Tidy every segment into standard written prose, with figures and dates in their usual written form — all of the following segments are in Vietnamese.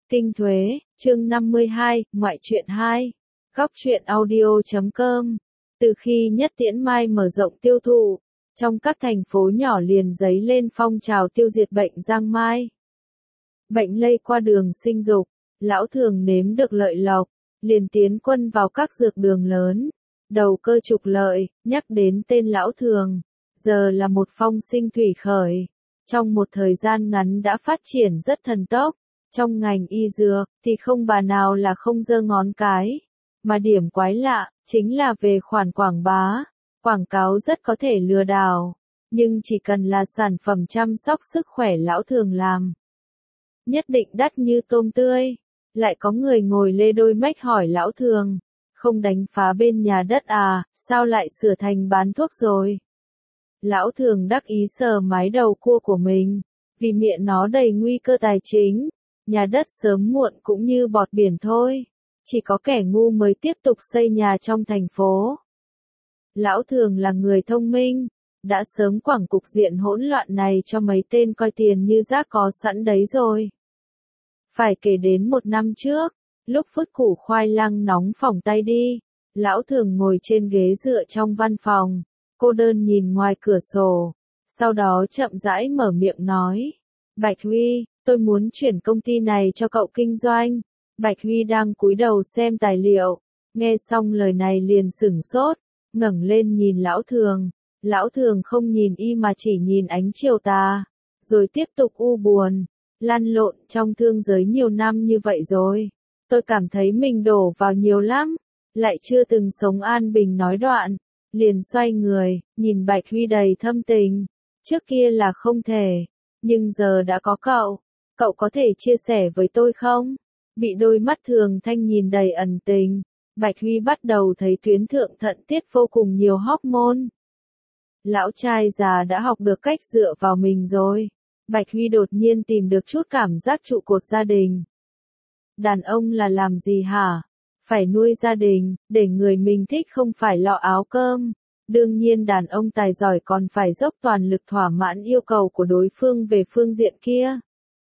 Kinh Thuế, chương 52, ngoại truyện 2. Góc truyện audio.com. Từ khi Nhất Tiễn Mai mở rộng tiêu thụ, trong các thành phố nhỏ liền dấy lên phong trào tiêu diệt bệnh giang mai. Bệnh lây qua đường sinh dục, lão thường nếm được lợi lộc, liền tiến quân vào các dược đường lớn, đầu cơ trục lợi. Nhắc đến tên lão thường, giờ là một phong sinh thủy khởi, trong một thời gian ngắn đã phát triển rất thần tốc. Trong ngành y dược thì không bà nào là không giơ ngón cái, mà điểm quái lạ chính là về khoản quảng bá. Quảng cáo rất có thể lừa đảo, nhưng chỉ cần là sản phẩm chăm sóc sức khỏe lão thường làm, nhất định đắt như tôm tươi. Lại có người ngồi lê đôi mách hỏi lão thường, không đánh phá bên nhà đất à, sao lại sửa thành bán thuốc rồi? Lão thường đắc ý sờ mái đầu cua của mình, vì miệng nó đầy nguy cơ tài chính. Nhà đất sớm muộn cũng như bọt biển thôi, chỉ có kẻ ngu mới tiếp tục xây nhà trong thành phố. Lão thường là người thông minh, đã sớm quẳng cục diện hỗn loạn này cho mấy tên coi tiền như rác có sẵn đấy rồi. Phải kể đến một năm trước, lúc phứt củ khoai lang nóng phỏng tay đi, lão thường ngồi trên ghế dựa trong văn phòng, cô đơn nhìn ngoài cửa sổ, sau đó chậm rãi mở miệng nói, Bạch Huy, tôi muốn chuyển công ty này cho cậu kinh doanh. Bạch Huy đang cúi đầu xem tài liệu, nghe xong lời này liền sửng sốt, ngẩng lên nhìn lão thường. Lão thường không nhìn y mà chỉ nhìn ánh chiều tà, rồi tiếp tục u buồn, lăn lộn trong thương giới nhiều năm như vậy rồi. Tôi cảm thấy mình đổ vào nhiều lắm, lại chưa từng sống an bình nói đoạn, liền xoay người, nhìn Bạch Huy đầy thâm tình. Trước kia là không thể, nhưng giờ đã có cậu có thể chia sẻ với tôi không? Bị đôi mắt Thường Thanh nhìn đầy ẩn tình, Bạch Huy bắt đầu thấy tuyến thượng thận tiết vô cùng nhiều hormone. Lão trai già đã học được cách dựa vào mình rồi. Bạch Huy đột nhiên tìm được chút cảm giác trụ cột gia đình. Đàn ông là làm gì hả? Phải nuôi gia đình, để người mình thích không phải lọ áo cơm. Đương nhiên đàn ông tài giỏi còn phải dốc toàn lực thỏa mãn yêu cầu của đối phương về phương diện kia.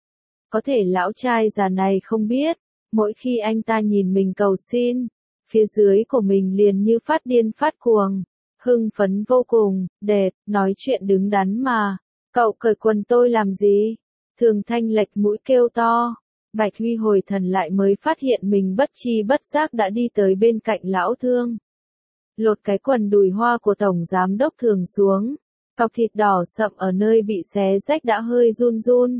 Có thể lão trai già này không biết, mỗi khi anh ta nhìn mình cầu xin, phía dưới của mình liền như phát điên phát cuồng, hưng phấn vô cùng, đẹp, nói chuyện đứng đắn mà, cậu cởi quần tôi làm gì? Thường Thanh lệch mũi kêu to. Bạch Huy hồi thần lại mới phát hiện mình bất chi bất giác đã đi tới bên cạnh lão thương. Lột cái quần đùi hoa của tổng giám đốc Thường xuống, cọc thịt đỏ sậm ở nơi bị xé rách đã hơi run run.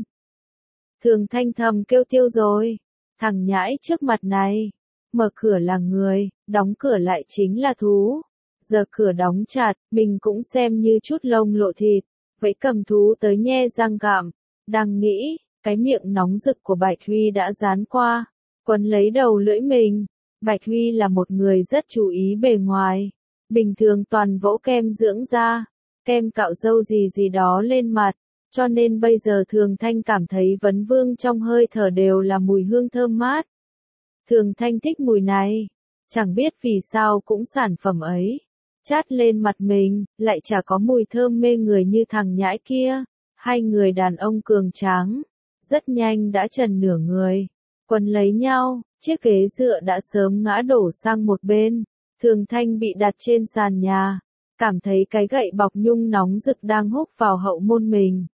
Thường Thanh thầm kêu tiêu rồi, thằng nhãi trước mặt này, mở cửa là người, đóng cửa lại chính là thú. Giờ cửa đóng chặt, mình cũng xem như chút lông lộ thịt, vậy cầm thú tới nhe răng gặm. Đang nghĩ, cái miệng nóng rực của Bạch Huy đã dán qua, quấn lấy đầu lưỡi mình. Bạch Huy là một người rất chú ý bề ngoài, bình thường toàn vỗ kem dưỡng da, kem cạo râu gì đó lên mặt, cho nên bây giờ Thường Thanh cảm thấy vấn vương trong hơi thở đều là mùi hương thơm mát. Thường Thanh thích mùi này, chẳng biết vì sao cũng sản phẩm ấy, chát lên mặt mình, lại chả có mùi thơm mê người như thằng nhãi kia. Hai người đàn ông cường tráng, rất nhanh đã trần nửa người, quấn lấy nhau, chiếc ghế dựa đã sớm ngã đổ sang một bên. Thường Thanh bị đặt trên sàn nhà, cảm thấy cái gậy bọc nhung nóng rực đang húc vào hậu môn mình.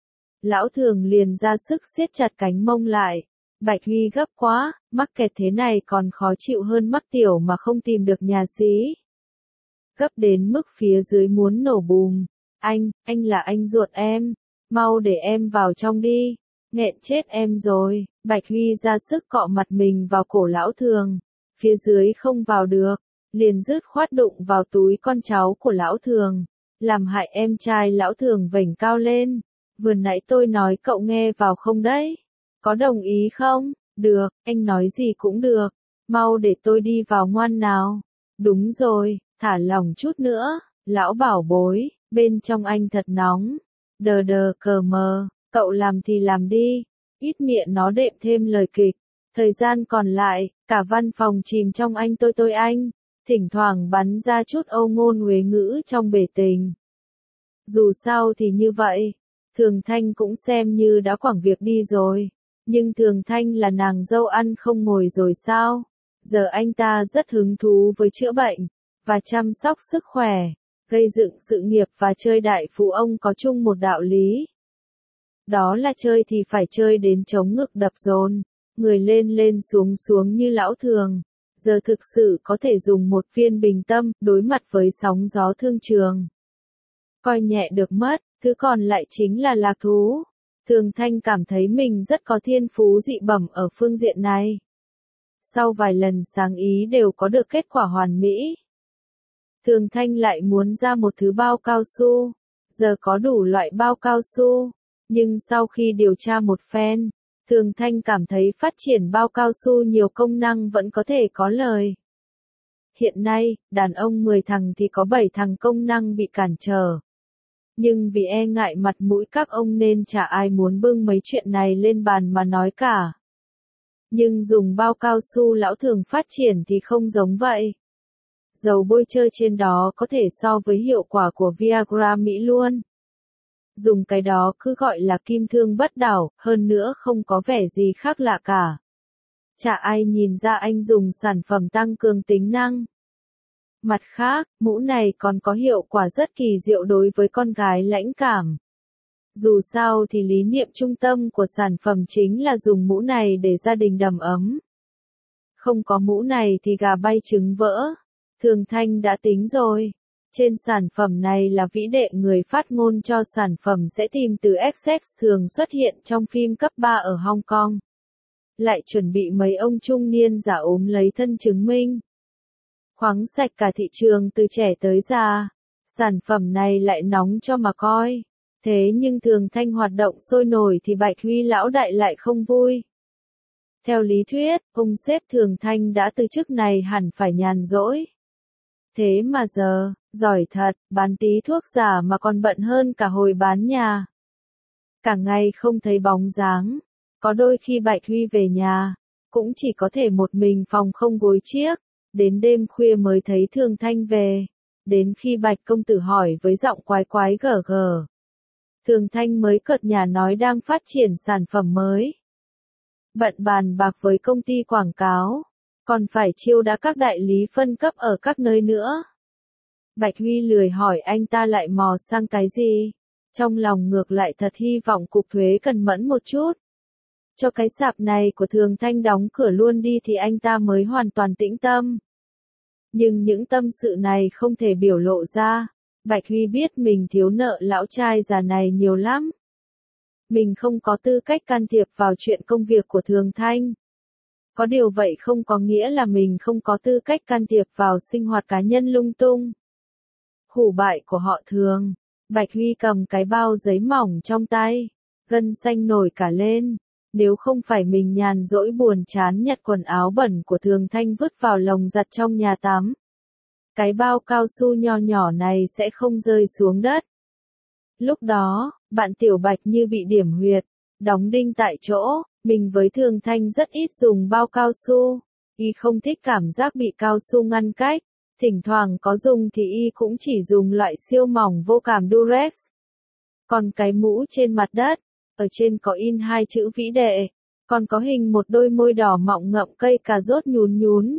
Lão Thường liền ra sức siết chặt cánh mông lại. Bạch Huy gấp quá, mắc kẹt thế này còn khó chịu hơn mắc tiểu mà không tìm được nhà xí. Gấp đến mức phía dưới muốn nổ bùm. Anh là anh ruột em, mau để em vào trong đi, nghẹn chết em rồi. Bạch Huy ra sức cọ mặt mình vào cổ lão Thường, phía dưới không vào được, liền dứt khoát đụng vào túi con cháu của lão Thường, làm hại em trai lão Thường vểnh cao lên. Vừa nãy tôi nói cậu nghe vào không đấy? Có đồng ý không? Được, anh nói gì cũng được, mau để tôi đi vào ngoan nào. Đúng rồi, thả lỏng chút nữa, lão bảo bối, bên trong anh thật nóng. Đờ cờ mờ, cậu làm thì làm đi, ít miệng nó đệm thêm lời kịch. Thời gian còn lại, cả văn phòng chìm trong anh tôi anh, thỉnh thoảng bắn ra chút âu ngôn huế ngữ trong bể tình. Dù sao thì như vậy, Thường Thanh cũng xem như đã quẳng việc đi rồi, Nhưng Thường Thanh là nàng dâu ăn không ngồi rồi sao? Giờ anh ta rất hứng thú với chữa bệnh, và chăm sóc sức khỏe, gây dựng sự nghiệp và chơi đại phú ông có chung một đạo lý. Đó là chơi thì phải chơi đến chống ngực đập dồn, người lên lên xuống xuống như lão Thường. Giờ thực sự có thể dùng một viên bình tâm, đối mặt với sóng gió thương trường. Coi nhẹ được mất, thứ còn lại chính là lạc thú. Thường Thanh cảm thấy mình rất có thiên phú dị bẩm ở phương diện này. Sau vài lần sáng ý đều có được kết quả hoàn mỹ. Thường Thanh lại muốn ra một thứ bao cao su. Giờ có đủ loại bao cao su. Nhưng sau khi điều tra một phen, Thường Thanh cảm thấy phát triển bao cao su nhiều công năng vẫn có thể có lời. Hiện nay, đàn ông 10 thằng thì có 7 thằng công năng bị cản trở. Nhưng vì e ngại mặt mũi các ông nên chả ai muốn bưng mấy chuyện này lên bàn mà nói cả. Nhưng dùng bao cao su lão Thường phát triển thì không giống vậy. Dầu bôi trơn trên đó có thể so với hiệu quả của Viagra Mỹ luôn. Dùng cái đó cứ gọi là kim thương bất đảo, hơn nữa không có vẻ gì khác lạ cả. Chả ai nhìn ra anh dùng sản phẩm tăng cường tính năng. Mặt khác, mũ này còn có hiệu quả rất kỳ diệu đối với con gái lãnh cảm. Dù sao thì lý niệm trung tâm của sản phẩm chính là dùng mũ này để gia đình đầm ấm. Không có mũ này thì gà bay trứng vỡ. Thường Thanh đã tính rồi. Trên sản phẩm này là vĩ đệ người phát ngôn cho sản phẩm sẽ tìm từ XX thường xuất hiện trong phim cấp 3 ở Hong Kong. Lại chuẩn bị mấy ông trung niên giả ốm lấy thân chứng minh. Khoáng sạch cả thị trường từ trẻ tới già. Sản phẩm này lại nóng cho mà coi. Thế nhưng Thường Thanh hoạt động sôi nổi thì Bạch Huy lão đại lại không vui. Theo lý thuyết, ông sếp Thường Thanh đã từ chức này hẳn phải nhàn rỗi. Thế mà giờ, giỏi thật, bán tí thuốc giả mà còn bận hơn cả hồi bán nhà. Cả ngày không thấy bóng dáng. Có đôi khi Bạch Huy về nhà, cũng chỉ có thể một mình phòng không gối chiếc. Đến đêm khuya mới thấy Thường Thanh về. Đến khi Bạch công tử hỏi với giọng quái quái gở gở. Thường Thanh mới cợt nhả nói đang phát triển sản phẩm mới. Bận bàn bạc với công ty quảng cáo. Còn phải chiêu đãi các đại lý phân cấp ở các nơi nữa. Bạch Huy lười hỏi anh ta lại mò sang cái gì. Trong lòng ngược lại thật hy vọng cục thuế cần mẫn một chút. Cho cái sạp này của Thường Thanh đóng cửa luôn đi thì anh ta mới hoàn toàn tĩnh tâm. Nhưng những tâm sự này không thể biểu lộ ra. Bạch Huy biết mình thiếu nợ lão trai già này nhiều lắm. Mình không có tư cách can thiệp vào chuyện công việc của Thường Thanh. Có điều vậy không có nghĩa là mình không có tư cách can thiệp vào sinh hoạt cá nhân lung tung. Hủ bại của họ Thường. Bạch Huy cầm cái bao giấy mỏng trong tay. Gân xanh nổi cả lên. Nếu không phải mình nhàn rỗi buồn chán nhặt quần áo bẩn của Thường Thanh vứt vào lồng giặt trong nhà tắm. Cái bao cao su nho nhỏ này sẽ không rơi xuống đất. Lúc đó, bạn Tiểu Bạch như bị điểm huyệt, đóng đinh tại chỗ. Mình với Thường Thanh rất ít dùng bao cao su. Y không thích cảm giác bị cao su ngăn cách. Thỉnh thoảng có dùng thì Y cũng chỉ dùng loại siêu mỏng vô cảm Durex. Còn cái mũ trên mặt đất, ở trên có in 2 chữ vĩ đệ. Còn có hình một đôi môi đỏ mọng ngậm cây cà rốt nhún nhún.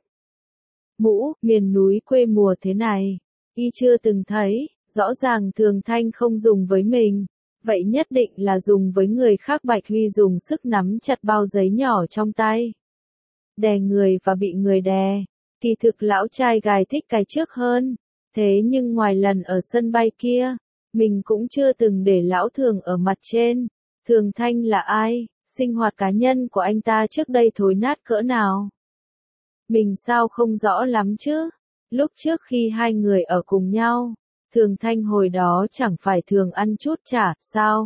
Mũ, miền núi quê mùa thế này. Y chưa từng thấy, rõ ràng Thường Thanh không dùng với mình. Vậy nhất định là dùng với người khác. Bạch Huy dùng sức nắm chặt bao giấy nhỏ trong tay. Đè người và bị người đè. Kỳ thực lão trai gài thích cái trước hơn. Thế nhưng ngoài lần ở sân bay kia, mình cũng chưa từng để lão Thường ở mặt trên. Thường Thanh là ai? Sinh hoạt cá nhân của anh ta trước đây thối nát cỡ nào? Mình sao không rõ lắm chứ? Lúc trước khi hai người ở cùng nhau, Thường Thanh hồi đó chẳng phải thường ăn chút chả, sao?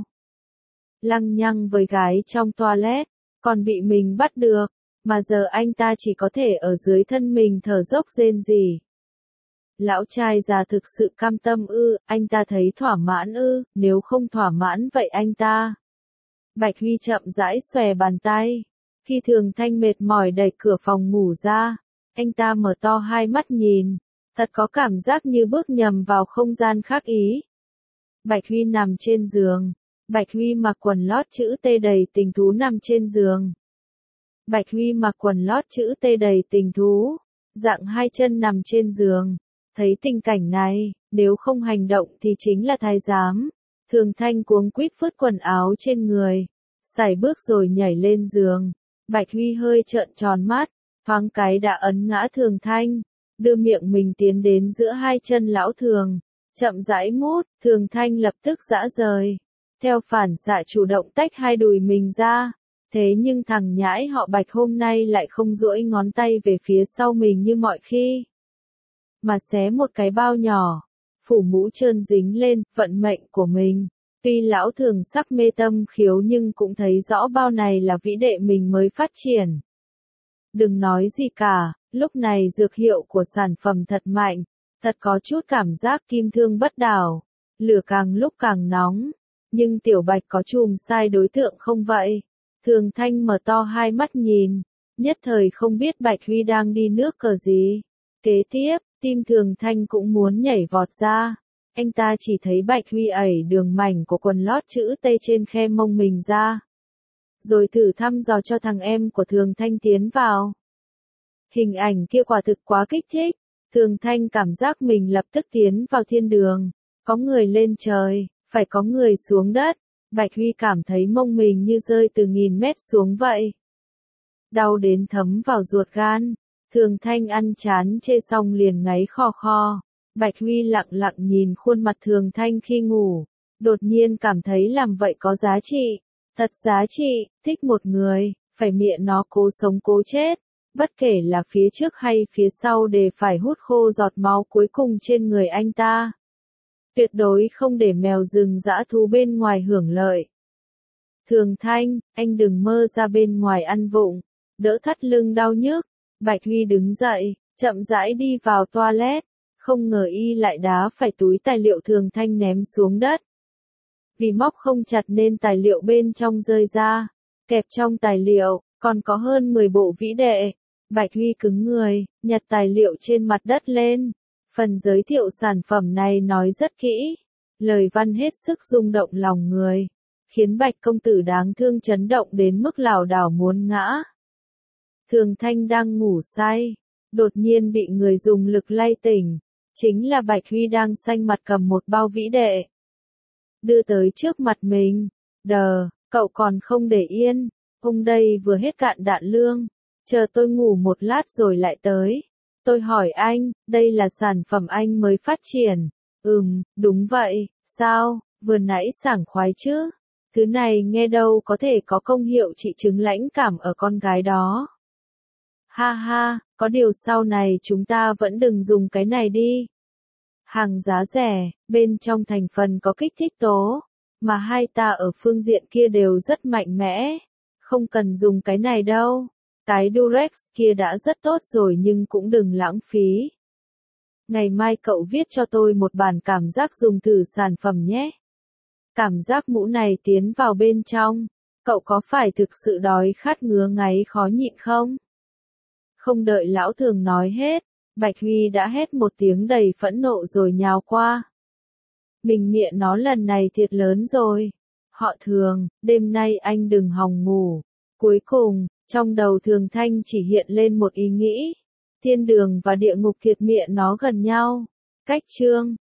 Lăng nhăng với gái trong toilet, còn bị mình bắt được, mà giờ anh ta chỉ có thể ở dưới thân mình thở dốc rên rỉ. Lão trai già thực sự cam tâm ư? Anh ta thấy thỏa mãn ư? Nếu không thỏa mãn vậy anh ta. Bạch Huy chậm rãi xòe bàn tay. Khi Thường Thanh mệt mỏi đẩy cửa phòng ngủ ra, anh ta mở to hai mắt nhìn. Thật có cảm giác như bước nhầm vào không gian khác ý. Bạch Huy nằm trên giường, Bạch Huy mặc quần lót chữ T đầy tình thú nằm trên giường. Bạch Huy mặc quần lót chữ T đầy tình thú, dạng hai chân nằm trên giường. Thấy tình cảnh này, nếu không hành động thì chính là thái giám. Thường Thanh cuống quýt phớt quần áo trên người, sải bước rồi nhảy lên giường. Bạch Huy hơi trợn tròn mắt, thoáng cái đã ấn ngã Thường Thanh, đưa miệng mình tiến đến giữa hai chân lão Thường, chậm rãi mút. Thường Thanh lập tức giã rời, theo phản xạ chủ động tách hai đùi mình ra. Thế nhưng thằng nhãi họ Bạch hôm nay lại không duỗi ngón tay về phía sau mình như mọi khi, mà xé một cái bao nhỏ, phủ mũ trơn dính lên vận mệnh của mình. Tuy lão Thường sắc mê tâm khiếu nhưng cũng thấy rõ bao này là vĩ đệ mình mới phát triển. Đừng nói gì cả, lúc này dược hiệu của sản phẩm thật mạnh, thật có chút cảm giác kim thương bất đảo, lửa càng lúc càng nóng. Nhưng Tiểu Bạch có chùm sai đối tượng không vậy? Thường Thanh mở to hai mắt nhìn, nhất thời không biết Bạch Huy đang đi nước cờ gì. Kế tiếp, tim Thường Thanh cũng muốn nhảy vọt ra. Anh ta chỉ thấy Bạch Huy ẩy đường mảnh của quần lót chữ T trên khe mông mình ra, rồi thử thăm dò cho thằng em của Thường Thanh tiến vào. Hình ảnh kia quả thực quá kích thích. Thường Thanh cảm giác mình lập tức tiến vào thiên đường. Có người lên trời, phải có người xuống đất. Bạch Huy cảm thấy mông mình như rơi từ 1000 mét xuống vậy. Đau đến thấm vào ruột gan. Thường Thanh ăn chán chê xong liền ngáy khò khò. Bạch Huy lặng lặng nhìn khuôn mặt Thường Thanh khi ngủ. Đột nhiên cảm thấy làm vậy có giá trị. Thật giá trị, thích một người, phải mẹ nó cố sống cố chết. Bất kể là phía trước hay phía sau đều phải hút khô giọt máu cuối cùng trên người anh ta. Tuyệt đối không để mèo rừng dã thú bên ngoài hưởng lợi. Thường Thanh, anh đừng mơ ra bên ngoài ăn vụng, đỡ thắt lưng đau nhức. Bạch Huy đứng dậy, chậm rãi đi vào toilet, không ngờ y lại đá phải túi tài liệu Thường Thanh ném xuống đất. Vì móc không chặt nên tài liệu bên trong rơi ra, kẹp trong tài liệu, còn có hơn 10 bộ vĩ đệ. Bạch Huy cứng người, nhặt tài liệu trên mặt đất lên. Phần giới thiệu sản phẩm này nói rất kỹ, lời văn hết sức rung động lòng người, khiến Bạch công tử đáng thương chấn động đến mức lảo đảo muốn ngã. Thường Thanh đang ngủ say, đột nhiên bị người dùng lực lay tỉnh, chính là Bạch Huy đang xanh mặt cầm một bao vĩ đệ, đưa tới trước mặt mình. Đờ, cậu còn không để yên, hôm đây vừa hết cạn đạn lương, chờ tôi ngủ một lát rồi lại tới. Tôi hỏi anh, đây là sản phẩm anh mới phát triển. Đúng vậy, sao, vừa nãy sảng khoái chứ. Thứ này nghe đâu có thể có công hiệu trị chứng lãnh cảm ở con gái đó. Ha ha, có điều sau này chúng ta vẫn đừng dùng cái này đi. Hàng giá rẻ, bên trong thành phần có kích thích tố, mà hai ta ở phương diện kia đều rất mạnh mẽ. Không cần dùng cái này đâu. Cái Durex kia đã rất tốt rồi nhưng cũng đừng lãng phí. Ngày mai cậu viết cho tôi một bản cảm giác dùng thử sản phẩm nhé. Cảm giác mũ này tiến vào bên trong, cậu có phải thực sự đói khát ngứa ngáy khó nhịn không? Không đợi lão Thường nói hết, Bạch Huy đã hét một tiếng đầy phẫn nộ rồi nhào qua. Mình mẹ nó lần này thiệt lớn rồi. Họ Thường, đêm nay anh đừng hòng ngủ. Cuối cùng, trong đầu Thường Thanh chỉ hiện lên một ý nghĩ. Thiên đường và địa ngục thiệt mẹ nó gần nhau. Cách chương